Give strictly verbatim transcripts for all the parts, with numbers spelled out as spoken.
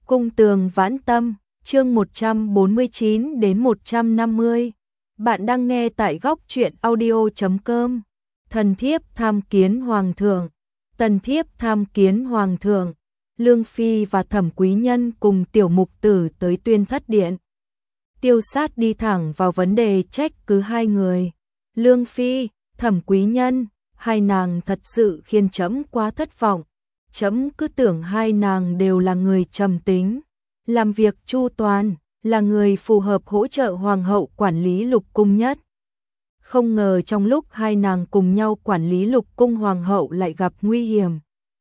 Cung tường vãn tâm, chương một trăm bốn mươi chín đến một trăm năm mươi. Bạn đang nghe tại góc truyện audio chấm com. Thần thiếp tham kiến hoàng thượng. Tần thiếp tham kiến hoàng thượng. Lương Phi và Thẩm Quý Nhân cùng tiểu mục tử tới Tuyên Thất Điện. Tiêu Sát đi thẳng vào vấn đề trách cứ hai người. Lương Phi, Thẩm Quý Nhân, hai nàng thật sự khiến trẫm quá thất vọng. Trẫm cứ tưởng hai nàng đều là người trầm tính, làm việc chu toàn, là người phù hợp hỗ trợ hoàng hậu quản lý lục cung nhất. Không ngờ trong lúc hai nàng cùng nhau quản lý lục cung hoàng hậu lại gặp nguy hiểm.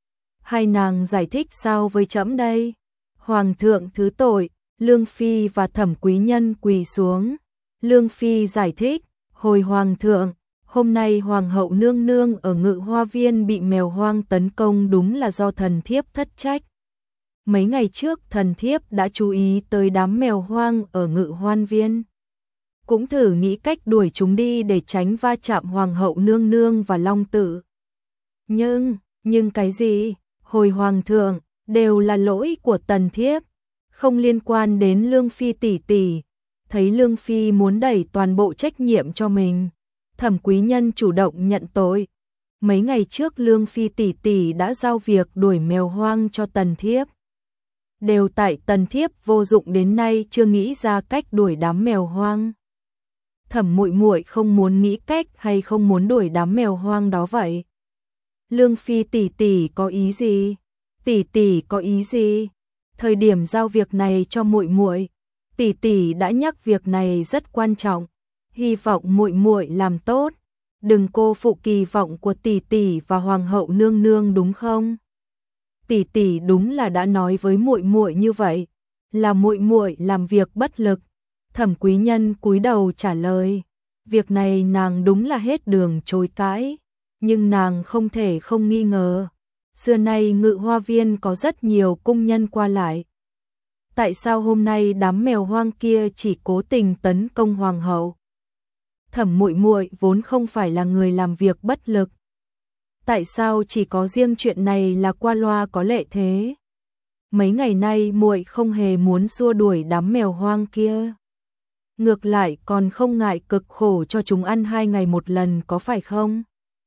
Hai nàng giải thích sao với trẫm đây? Hoàng thượng thứ tội. Lương Phi và Thẩm Quý Nhân quỳ xuống. Lương Phi giải thích, hồi hoàng thượng, hôm nay hoàng hậu nương nương ở Ngự Hoa Viên bị mèo hoang tấn công đúng là do thần thiếp thất trách. Mấy ngày trước thần thiếp đã chú ý tới đám mèo hoang ở Ngự Hoan Viên. Cũng thử nghĩ cách đuổi chúng đi để tránh va chạm hoàng hậu nương nương và long tử. Nhưng, nhưng cái gì? Hồi hoàng thượng, đều là lỗi của tần thiếp, không liên quan đến Lương Phi tỷ tỷ. Thấy Lương Phi muốn đẩy toàn bộ trách nhiệm cho mình, Thẩm Quý Nhân chủ động nhận tội. Mấy ngày trước Lương Phi tỷ tỷ đã giao việc đuổi mèo hoang cho tần thiếp. Đều tại tần thiếp vô dụng đến nay chưa nghĩ ra cách đuổi đám mèo hoang. Thẩm muội muội không muốn nghĩ cách hay không muốn đuổi đám mèo hoang đó vậy? Lương Phi tỷ tỷ có ý gì? Tỷ tỷ có ý gì? Thời điểm giao việc này cho muội muội, tỷ tỷ đã nhắc việc này rất quan trọng, hy vọng muội muội làm tốt, đừng cô phụ kỳ vọng của tỷ tỷ và hoàng hậu nương nương đúng không? Tỷ tỷ đúng là đã nói với muội muội như vậy, là muội muội làm việc bất lực. Thẩm Quý Nhân cúi đầu trả lời, việc này nàng đúng là hết đường chối cãi, nhưng nàng không thể không nghi ngờ. Xưa nay Ngự Hoa Viên có rất nhiều cung nhân qua lại. Tại sao hôm nay đám mèo hoang kia chỉ cố tình tấn công hoàng hậu? Thẩm muội muội vốn không phải là người làm việc bất lực. Tại sao chỉ có riêng chuyện này là qua loa có lệ thế? Mấy ngày nay muội không hề muốn xua đuổi đám mèo hoang kia. Ngược lại còn không ngại cực khổ cho chúng ăn hai ngày một lần có phải không?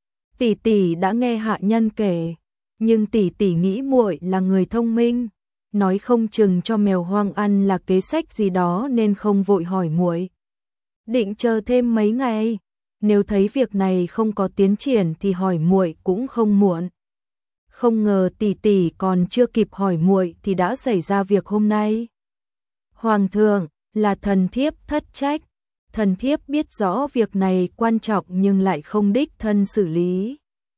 Tỷ tỷ đã nghe hạ nhân kể, nhưng tỷ tỷ nghĩ muội là người thông minh, nói không chừng cho mèo hoang ăn là kế sách gì đó nên không vội hỏi muội. Định chờ thêm mấy ngày, nếu thấy việc này không có tiến triển thì hỏi muội cũng không muộn. Không ngờ tỷ tỷ còn chưa kịp hỏi muội thì đã xảy ra việc hôm nay. Hoàng thượng, là thần thiếp thất trách. Thần thiếp biết rõ việc này quan trọng nhưng lại không đích thân xử lý,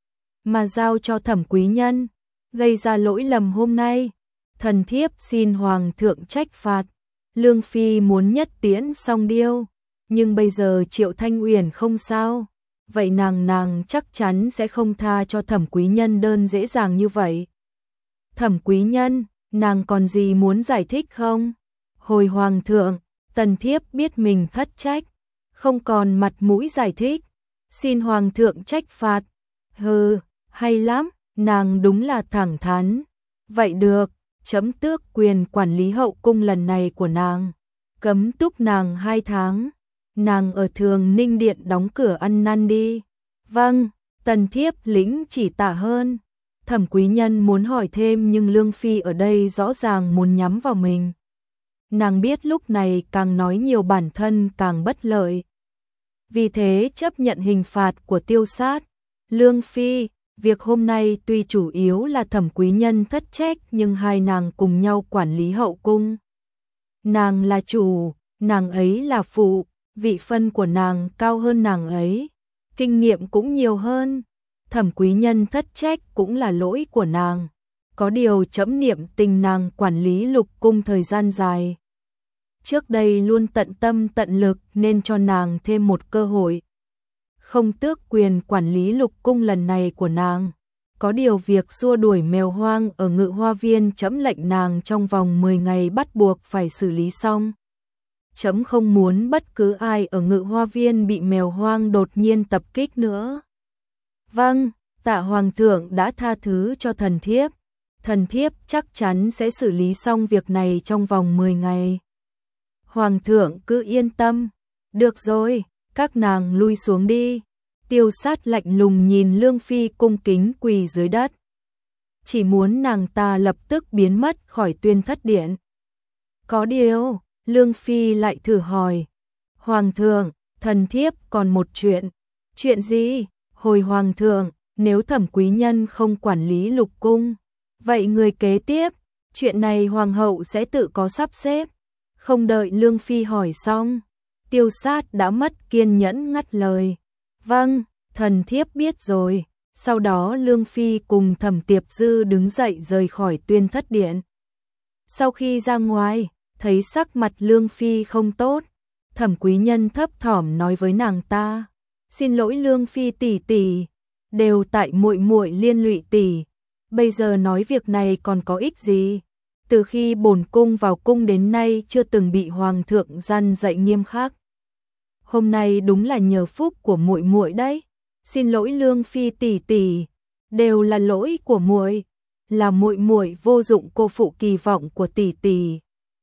mà giao cho Thẩm Quý Nhân, gây ra lỗi lầm hôm nay. Thần thiếp xin hoàng thượng trách phạt. Lương Phi muốn nhất tiễn song điêu, nhưng bây giờ Triệu Thanh Uyển không sao, vậy nàng nàng chắc chắn sẽ không tha cho Thẩm Quý Nhân đơn dễ dàng như vậy. Thẩm Quý Nhân, nàng còn gì muốn giải thích không? Hồi hoàng thượng, tần thiếp biết mình thất trách, không còn mặt mũi giải thích, xin hoàng thượng trách phạt. Hừ, hay lắm, nàng đúng là thẳng thắn. Vậy được, chấm tước quyền quản lý hậu cung lần này của nàng, cấm túc nàng hai tháng. Nàng ở Thường Ninh Điện đóng cửa ăn năn đi. Vâng, tần thiếp lĩnh chỉ tạ hơn. Thẩm Quý Nhân muốn hỏi thêm nhưng Lương Phi ở đây rõ ràng muốn nhắm vào mình. Nàng biết lúc này càng nói nhiều bản thân càng bất lợi, vì thế chấp nhận hình phạt của Tiêu Sát. Lương Phi, việc hôm nay tuy chủ yếu là Thẩm Quý Nhân thất trách nhưng hai nàng cùng nhau quản lý hậu cung. Nàng là chủ, nàng ấy là phụ, vị phân của nàng cao hơn nàng ấy, kinh nghiệm cũng nhiều hơn. Thẩm Quý Nhân thất trách cũng là lỗi của nàng. Có điều trẫm niệm tình nàng quản lý lục cung thời gian dài, trước đây luôn tận tâm tận lực nên cho nàng thêm một cơ hội. Không tước quyền quản lý lục cung lần này của nàng. Có điều việc xua đuổi mèo hoang ở Ngự Hoa Viên trẫm lệnh nàng trong vòng mười ngày bắt buộc phải xử lý xong. Trẫm không muốn bất cứ ai ở Ngự Hoa Viên bị mèo hoang đột nhiên tập kích nữa. Vâng, tạ hoàng thượng đã tha thứ cho thần thiếp. thần thiếp chắc chắn sẽ xử lý xong việc này trong vòng mười ngày. Hoàng thượng cứ yên tâm. Được rồi, các nàng lui xuống đi. Tiêu Sát lạnh lùng nhìn Lương Phi cung kính quỳ dưới đất. Chỉ muốn nàng ta lập tức biến mất khỏi Tuyên Thất Điện. Có điều, Lương Phi lại thử hỏi. Hoàng thượng, thần thiếp còn một chuyện. Chuyện gì? Hồi hoàng thượng, nếu Thẩm quý nhân không quản lý lục cung, vậy người kế tiếp, chuyện này hoàng hậu sẽ tự có sắp xếp. Không đợi Lương Phi hỏi xong, Tiêu Sát đã mất kiên nhẫn ngắt lời. Vâng, thần thiếp biết rồi. Sau đó Lương Phi cùng Thẩm Tiệp Dư đứng dậy rời khỏi Tuyên Thất Điện. Sau khi ra ngoài, thấy sắc mặt Lương Phi không tốt, Thẩm quý nhân thấp thỏm nói với nàng ta. Xin lỗi Lương Phi tỷ tỷ, đều tại muội muội liên lụy tỷ. Bây giờ nói việc này còn có ích gì? Từ khi bổn cung vào cung đến nay chưa từng bị hoàng thượng răn dạy nghiêm khắc. Hôm nay đúng là nhờ phúc của muội muội đấy. Xin lỗi Lương Phi tỷ tỷ, đều là lỗi của muội, là muội muội vô dụng cô phụ kỳ vọng của tỷ tỷ.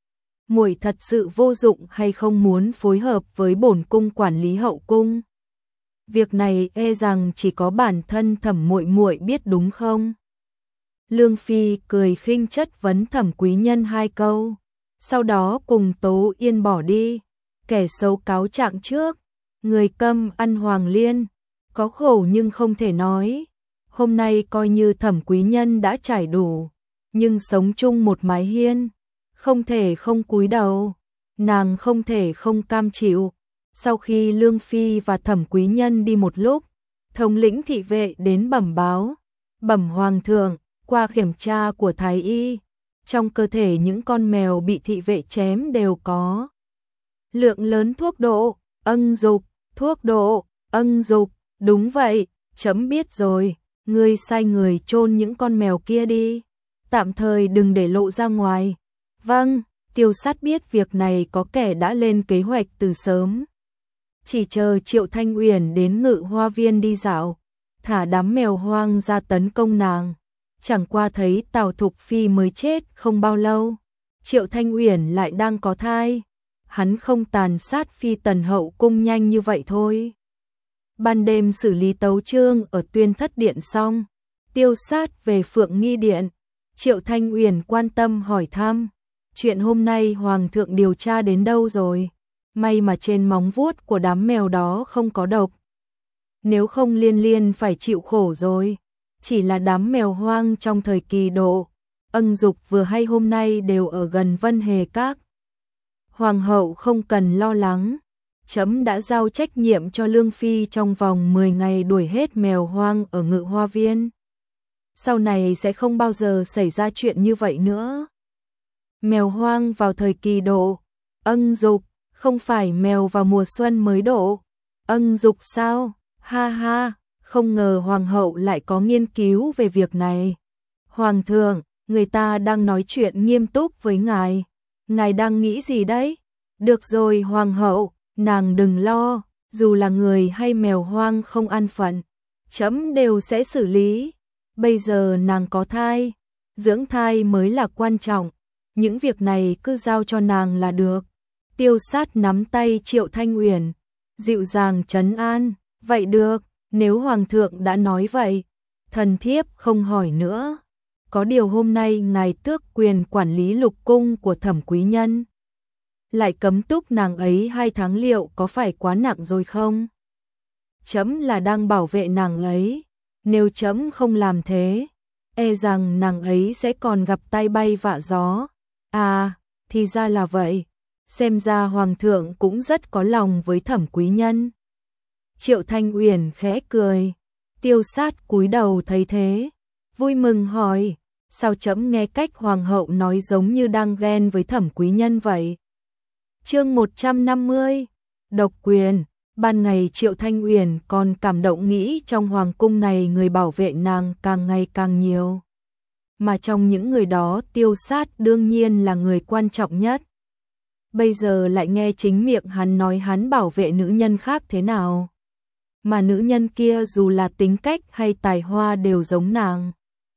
Muội thật sự vô dụng hay không muốn phối hợp với bổn cung quản lý hậu cung? Việc này e rằng chỉ có bản thân Thẩm muội muội biết đúng không? Lương Phi cười khinh chất vấn Thẩm quý nhân hai câu, sau đó cùng Tố Yên bỏ đi. Kẻ xấu cáo trạng trước, người câm ăn hoàng liên, có khổ nhưng không thể nói. Hôm nay coi như Thẩm quý nhân đã trải đủ, nhưng sống chung một mái hiên, không thể không cúi đầu, nàng không thể không cam chịu. Sau khi Lương Phi và Thẩm quý nhân đi một lúc, thống lĩnh thị vệ đến bẩm báo. Bẩm hoàng thượng, qua kiểm tra của thái y, trong cơ thể những con mèo bị thị vệ chém đều có lượng lớn thuốc độ, ân dục, thuốc độ, ân dục. Đúng vậy, chấm biết rồi, ngươi sai người chôn những con mèo kia đi, tạm thời đừng để lộ ra ngoài. Vâng, Tiêu Sát biết việc này có kẻ đã lên kế hoạch từ sớm. Chỉ chờ Triệu Thanh Uyển đến Ngự Hoa Viên đi dạo, thả đám mèo hoang ra tấn công nàng. Chẳng qua thấy Tào Thục Phi mới chết không bao lâu, Triệu Thanh Uyển lại đang có thai, hắn không tàn sát Phi tần hậu cung nhanh như vậy thôi. Ban đêm xử lý tấu chương ở Tuyên Thất Điện xong, Tiêu Sát về Phượng Nghi Điện. Triệu Thanh Uyển quan tâm hỏi thăm, chuyện hôm nay hoàng thượng điều tra đến đâu rồi? May mà trên móng vuốt của đám mèo đó không có độc, nếu không Liên Liên phải chịu khổ rồi. Chỉ là đám mèo hoang trong thời kỳ độ ân dục vừa hay hôm nay đều ở gần Vân Hề Các. Hoàng hậu không cần lo lắng, chấm đã giao trách nhiệm cho Lương Phi trong vòng mười ngày đuổi hết mèo hoang ở Ngự Hoa Viên. Sau này sẽ không bao giờ xảy ra chuyện như vậy nữa. Mèo hoang vào thời kỳ độ ân dục, không phải mèo vào mùa xuân mới độ ân dục sao? Ha ha, không ngờ hoàng hậu lại có nghiên cứu về việc này. Hoàng thượng, người ta đang nói chuyện nghiêm túc với ngài. Ngài đang nghĩ gì đấy? Được rồi hoàng hậu, nàng đừng lo, dù là người hay mèo hoang không an phận, chấm đều sẽ xử lý. Bây giờ nàng có thai, dưỡng thai mới là quan trọng, những việc này cứ giao cho nàng là được. Tiêu Sát nắm tay Triệu Thanh Uyển, dịu dàng trấn an, vậy được, nếu hoàng thượng đã nói vậy, thần thiếp không hỏi nữa. Có điều hôm nay ngài tước quyền quản lý lục cung của Thẩm quý nhân, lại cấm túc nàng ấy hai tháng, liệu có phải quá nặng rồi không? Chấm là đang bảo vệ nàng ấy, nếu chấm không làm thế, e rằng nàng ấy sẽ còn gặp tai bay vạ gió. À, thì ra là vậy, xem ra hoàng thượng cũng rất có lòng với Thẩm quý nhân. Triệu Thanh Uyển khẽ cười, Tiêu Sát cúi đầu thấy thế, vui mừng hỏi, sao chấm nghe cách hoàng hậu nói giống như đang ghen với Thẩm quý nhân vậy? Chương một trăm năm mươi, độc quyền. Ban ngày Triệu Thanh Uyển còn cảm động nghĩ trong hoàng cung này người bảo vệ nàng càng ngày càng nhiều, mà trong những người đó Tiêu Sát đương nhiên là người quan trọng nhất. Bây giờ lại nghe chính miệng hắn nói hắn bảo vệ nữ nhân khác thế nào, mà nữ nhân kia dù là tính cách hay tài hoa đều giống nàng.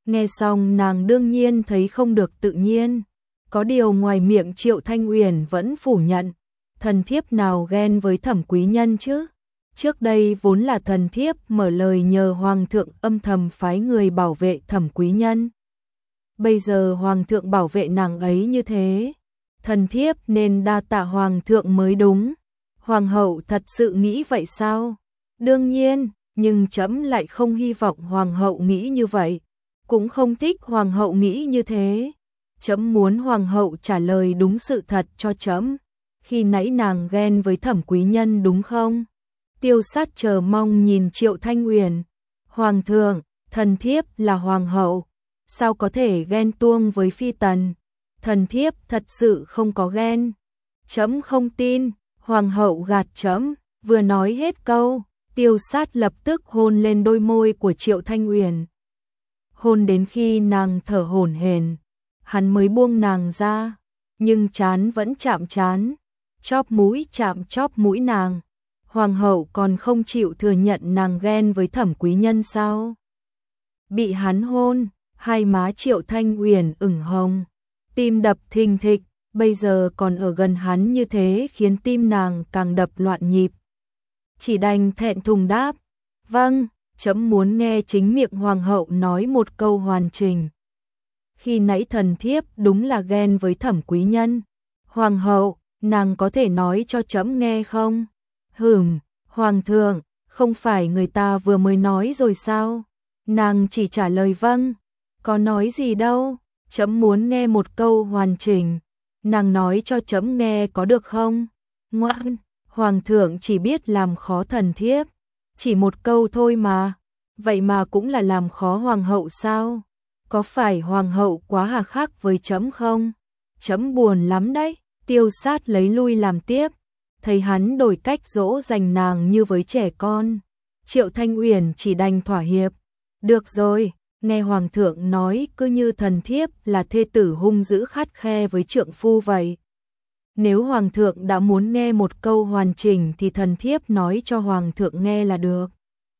Nghe xong nàng đương nhiên thấy không được tự nhiên, có điều ngoài miệng Triệu Thanh Uyển vẫn phủ nhận, thần thiếp nào ghen với Thẩm quý nhân chứ? Trước đây vốn là thần thiếp mở lời nhờ hoàng thượng âm thầm phái người bảo vệ Thẩm quý nhân. Bây giờ hoàng thượng bảo vệ nàng ấy như thế, thần thiếp nên đa tạ hoàng thượng mới đúng. Hoàng hậu thật sự nghĩ vậy sao? Đương nhiên, nhưng trẫm lại không hy vọng hoàng hậu nghĩ như vậy, cũng không thích hoàng hậu nghĩ như thế. Trẫm muốn hoàng hậu trả lời đúng sự thật cho trẫm. Khi nãy nàng ghen với Thẩm quý nhân đúng không? Tiêu Sát chờ mong nhìn Triệu Thanh Uyển. Hoàng thượng, thần thiếp là hoàng hậu, sao có thể ghen tuông với phi tần? Thần thiếp thật sự không có ghen. Trẫm không tin. Hoàng hậu gạt trẫm. Vừa nói hết câu, Tiêu Sát lập tức hôn lên đôi môi của Triệu Thanh Uyển. Hôn đến khi nàng thở hổn hển, hắn mới buông nàng ra, nhưng trán vẫn chạm trán, chóp mũi chạm chóp mũi nàng. Hoàng hậu còn không chịu thừa nhận nàng ghen với Thẩm quý nhân sao? Bị hắn hôn, hai má Triệu Thanh Uyển ửng hồng, tim đập thình thịch, bây giờ còn ở gần hắn như thế khiến tim nàng càng đập loạn nhịp. Chỉ đành thẹn thùng đáp, vâng, trẫm muốn nghe chính miệng hoàng hậu nói một câu hoàn chỉnh. Khi nãy thần thiếp đúng là ghen với Thẩm quý nhân. Hoàng hậu, nàng có thể nói cho trẫm nghe không? Hừm, hoàng thượng, không phải người ta vừa mới nói rồi sao? Nàng chỉ trả lời vâng, có nói gì đâu, trẫm muốn nghe một câu hoàn chỉnh. Nàng nói cho trẫm nghe có được không? Ngoan, hoàng thượng chỉ biết làm khó thần thiếp, chỉ một câu thôi mà, vậy mà cũng là làm khó hoàng hậu sao? Có phải hoàng hậu quá hà khắc với trẫm không? Trẫm buồn lắm đấy. Tiêu Sát lấy lui làm tiếp, thấy hắn đổi cách dỗ dành nàng như với trẻ con. Triệu Thanh Uyển chỉ đành thỏa hiệp. Được rồi, nghe hoàng thượng nói cứ như thần thiếp là thê tử hung dữ khắt khe với trượng phu vậy. Nếu hoàng thượng đã muốn nghe một câu hoàn chỉnh thì thần thiếp nói cho hoàng thượng nghe là được.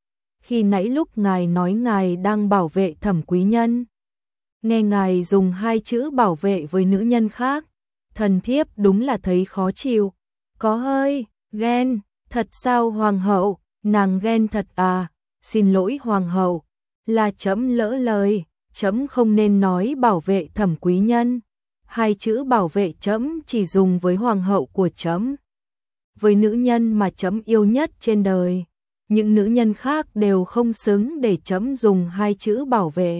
Khi nãy lúc ngài nói ngài đang bảo vệ Thẩm quý nhân, nghe ngài dùng hai chữ bảo vệ với nữ nhân khác, thần thiếp đúng là thấy khó chịu, có hơi ghen. Thật sao hoàng hậu? Nàng ghen thật à? Xin lỗi hoàng hậu, là trẫm lỡ lời, trẫm không nên nói bảo vệ Thẩm quý nhân. Hai chữ bảo vệ trẫm chỉ dùng với hoàng hậu của trẫm, với nữ nhân mà trẫm yêu nhất trên đời. Những nữ nhân khác đều không xứng để trẫm dùng hai chữ bảo vệ.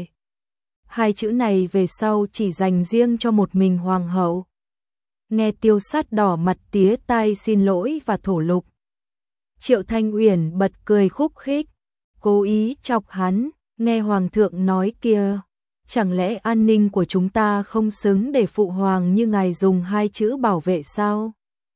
Hai chữ này về sau chỉ dành riêng cho một mình hoàng hậu. Nghe Tiêu Sát đỏ mặt tía tai xin lỗi và thổ lục. Triệu Thanh Uyển bật cười khúc khích, cố ý chọc hắn. Nghe hoàng thượng nói kìa, chẳng lẽ an ninh của chúng ta không xứng để phụ hoàng như ngài dùng hai chữ bảo vệ sao?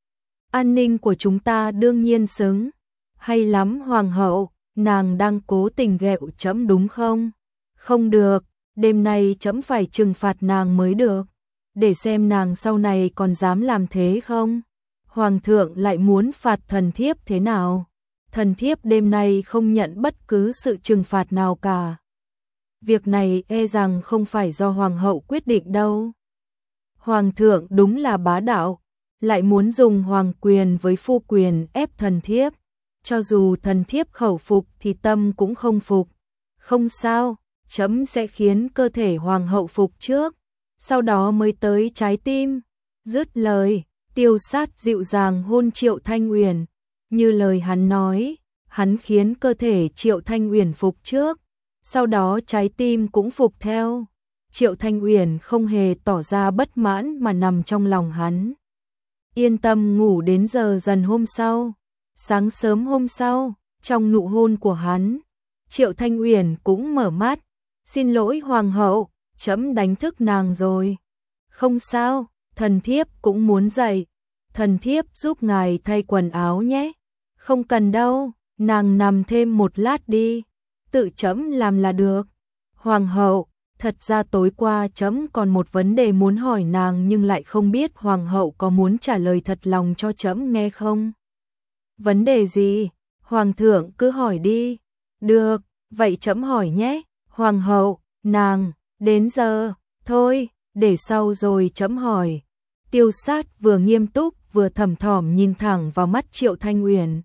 An ninh của chúng ta đương nhiên xứng. Hay lắm hoàng hậu, nàng đang cố tình ghẹo trẫm đúng không? Không được, đêm nay trẫm phải trừng phạt nàng mới được, để xem nàng sau này còn dám làm thế không. Hoàng thượng lại muốn phạt thần thiếp thế nào? Thần thiếp đêm nay không nhận bất cứ sự trừng phạt nào cả. Việc này e rằng không phải do hoàng hậu quyết định đâu. Hoàng thượng đúng là bá đạo, lại muốn dùng hoàng quyền với phu quyền ép thần thiếp. Cho dù thần thiếp khẩu phục thì tâm cũng không phục. Không sao, trẫm sẽ khiến cơ thể hoàng hậu phục trước, sau đó mới tới trái tim. Dứt lời, Tiêu Sát dịu dàng hôn Triệu Thanh Uyển. Như lời hắn nói, hắn khiến cơ thể Triệu Thanh Uyển phục trước, sau đó trái tim cũng phục theo. Triệu Thanh Uyển không hề tỏ ra bất mãn mà nằm trong lòng hắn. Yên tâm ngủ đến giờ dần hôm sau. Sáng sớm hôm sau, trong nụ hôn của hắn, Triệu Thanh Uyển cũng mở mắt. Xin lỗi hoàng hậu, trẫm đánh thức nàng rồi. Không sao, thần thiếp cũng muốn dậy. Thần thiếp giúp ngài thay quần áo nhé. Không cần đâu, nàng nằm thêm một lát đi, tự trẫm làm là được. Hoàng hậu, thật ra tối qua trẫm còn một vấn đề muốn hỏi nàng nhưng lại không biết hoàng hậu có muốn trả lời thật lòng cho trẫm nghe không? Vấn đề gì? Hoàng thượng cứ hỏi đi. Được, vậy trẫm hỏi nhé. Hoàng hậu, nàng, Đến giờ, thôi, để sau rồi chấm hỏi. Tiêu Sát vừa nghiêm túc vừa thầm thỏm nhìn thẳng vào mắt Triệu Thanh Uyển.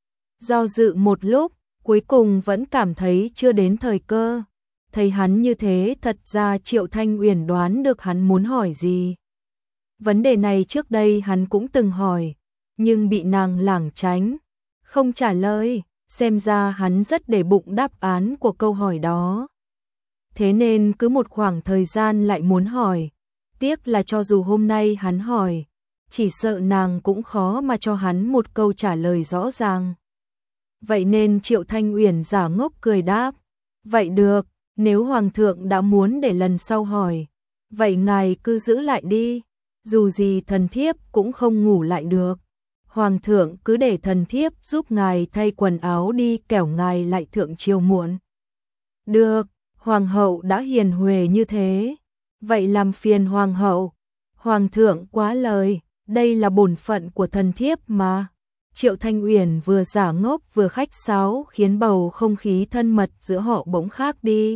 Do dự một lúc, cuối cùng vẫn cảm thấy chưa đến thời cơ. Thấy hắn như thế, thật ra Triệu Thanh Uyển đoán được hắn muốn hỏi gì. Vấn đề này trước đây hắn cũng từng hỏi, nhưng bị nàng lảng tránh, không trả lời, xem ra hắn rất để bụng đáp án của câu hỏi đó. Thế nên cứ một khoảng thời gian lại muốn hỏi, tiếc là cho dù hôm nay hắn hỏi, chỉ sợ nàng cũng khó mà cho hắn một câu trả lời rõ ràng. Vậy nên Triệu Thanh Uyển giả ngốc cười đáp, vậy được, nếu Hoàng thượng đã muốn để lần sau hỏi, vậy ngài cứ giữ lại đi, dù gì thần thiếp cũng không ngủ lại được. Hoàng thượng cứ để thần thiếp giúp ngài thay quần áo đi, kẻo ngài lại thượng triều muộn. Được, Hoàng hậu đã hiền huệ như thế, vậy làm phiền Hoàng hậu. Hoàng thượng quá lời, đây là bổn phận của thần thiếp mà. Triệu Thanh Uyển vừa giả ngốc vừa khách sáo khiến bầu không khí thân mật giữa họ bỗng khác đi.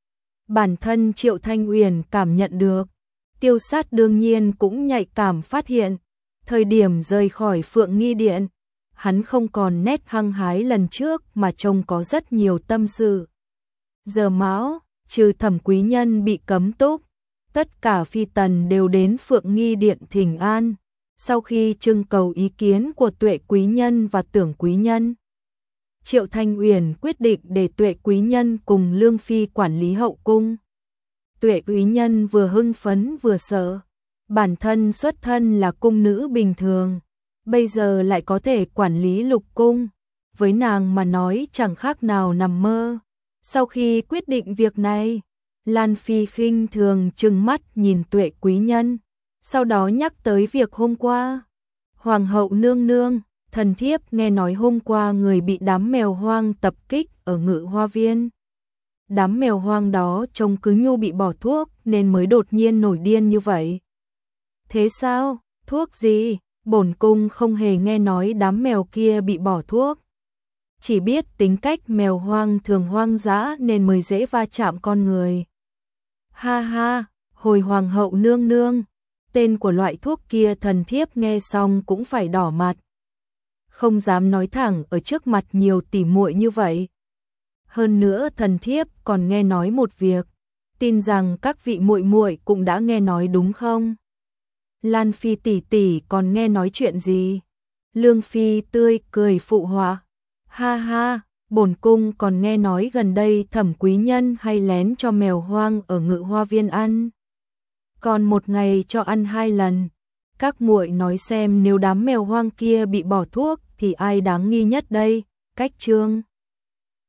Bản thân Triệu Thanh Uyển cảm nhận được, Tiêu Sát đương nhiên cũng nhạy cảm phát hiện, thời điểm rời khỏi Phượng Nghi Điện, hắn không còn nét hăng hái lần trước mà trông có rất nhiều tâm sự. Giờ mão, trừ Thẩm quý nhân bị cấm túc, tất cả phi tần đều đến Phượng Nghi Điện thỉnh an. Sau khi trưng cầu ý kiến của Tuệ quý nhân và Tưởng quý nhân, Triệu Thanh Uyển quyết định để Tuệ quý nhân cùng Lương phi quản lý hậu cung. Tuệ quý nhân vừa hưng phấn vừa sợ, bản thân xuất thân là cung nữ bình thường, bây giờ lại có thể quản lý lục cung, với nàng mà nói chẳng khác nào nằm mơ. Sau khi quyết định việc này, Lan phi khinh thường trừng mắt nhìn Tuệ quý nhân, sau đó nhắc tới việc hôm qua. Hoàng hậu nương nương, thần thiếp nghe nói hôm qua người bị đám mèo hoang tập kích ở Ngự Hoa Viên. Đám mèo hoang đó trông cứ như bị bỏ thuốc nên mới đột nhiên nổi điên như vậy. Thế sao? Thuốc gì? Bổn cung không hề nghe nói đám mèo kia bị bỏ thuốc. Chỉ biết tính cách mèo hoang thường hoang dã nên mới dễ va chạm con người. Ha ha, hồi Hoàng hậu nương nương, tên của loại thuốc kia thần thiếp nghe xong cũng phải đỏ mặt. Không dám nói thẳng ở trước mặt nhiều tỉ muội như vậy. Hơn nữa thần thiếp còn nghe nói một việc, tin rằng các vị muội muội cũng đã nghe nói đúng không? Lan phi tỷ tỷ còn nghe nói chuyện gì? Lương phi tươi cười phụ họa. Ha ha, bổn cung còn nghe nói gần đây Thẩm quý nhân hay lén cho mèo hoang ở Ngự Hoa Viên ăn. Còn một ngày cho ăn hai lần. Các muội nói xem nếu đám mèo hoang kia bị bỏ thuốc thì ai đáng nghi nhất đây? Cách Trương